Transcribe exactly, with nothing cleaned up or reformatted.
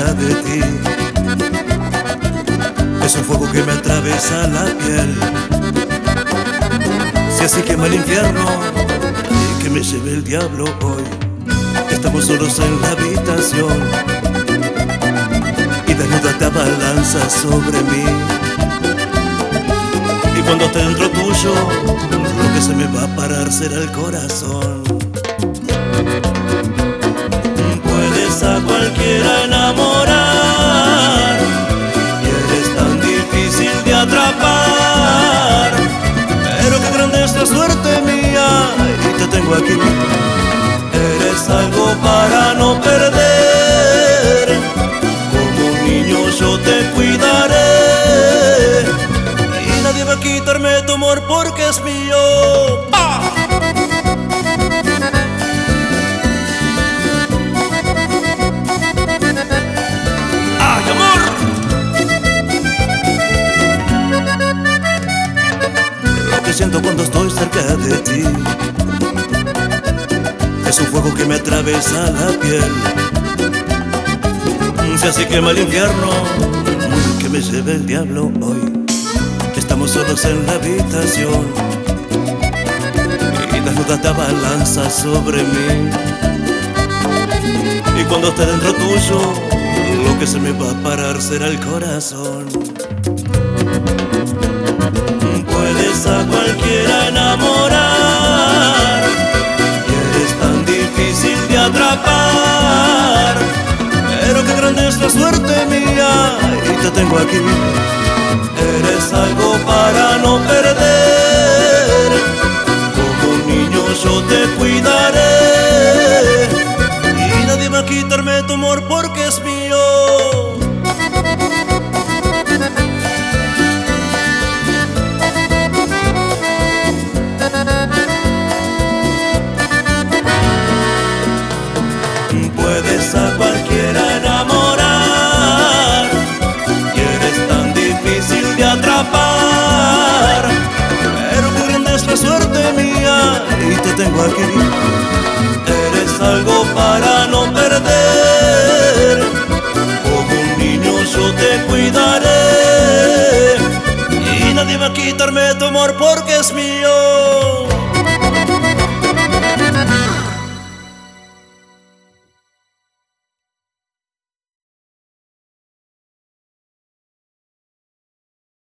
cerca de ti. Es un fuego que me atraviesa la piel. Si así quema el infierno y que me lleve el diablo hoy. Estamos solos en la habitación y desnuda te abalanza sobre mí. Y cuando esté dentro tuyo, lo que se me va a parar será el corazón. Puedes a cualquiera enamorar y eres tan difícil de atrapar, pero qué grande es la suerte mía y te tengo aquí. Eres algo para no perder, como un niño yo te cuidaré y nadie va a quitarme tu amor porque es mío. ¡Ah! ¡Ay, amor! Lo que siento cuando estoy cerca de ti es un fuego que me atraviesa la piel. Si así quema el infierno, que me lleve el diablo hoy. Estamos solos en la habitación y desnuda te abalanza sobre mí. Y cuando esté dentro tuyo, lo que se me va a parar será el corazón. Puedes a cualquiera enamorar y eres tan difícil de atrapar, pero qué grande es la suerte mía y te tengo aquí. Eres algo para no perder, como un niño yo te cuidaré y nadie va a quitarme tu amor porque es mío. Puedes a cualquiera enamorar y eres tan difícil de atrapar, pero qué grande es la suerte mía y te tengo aquí. Eres algo para no perder, como un niño yo te cuidaré y nadie va a quitarme tu amor porque es mío.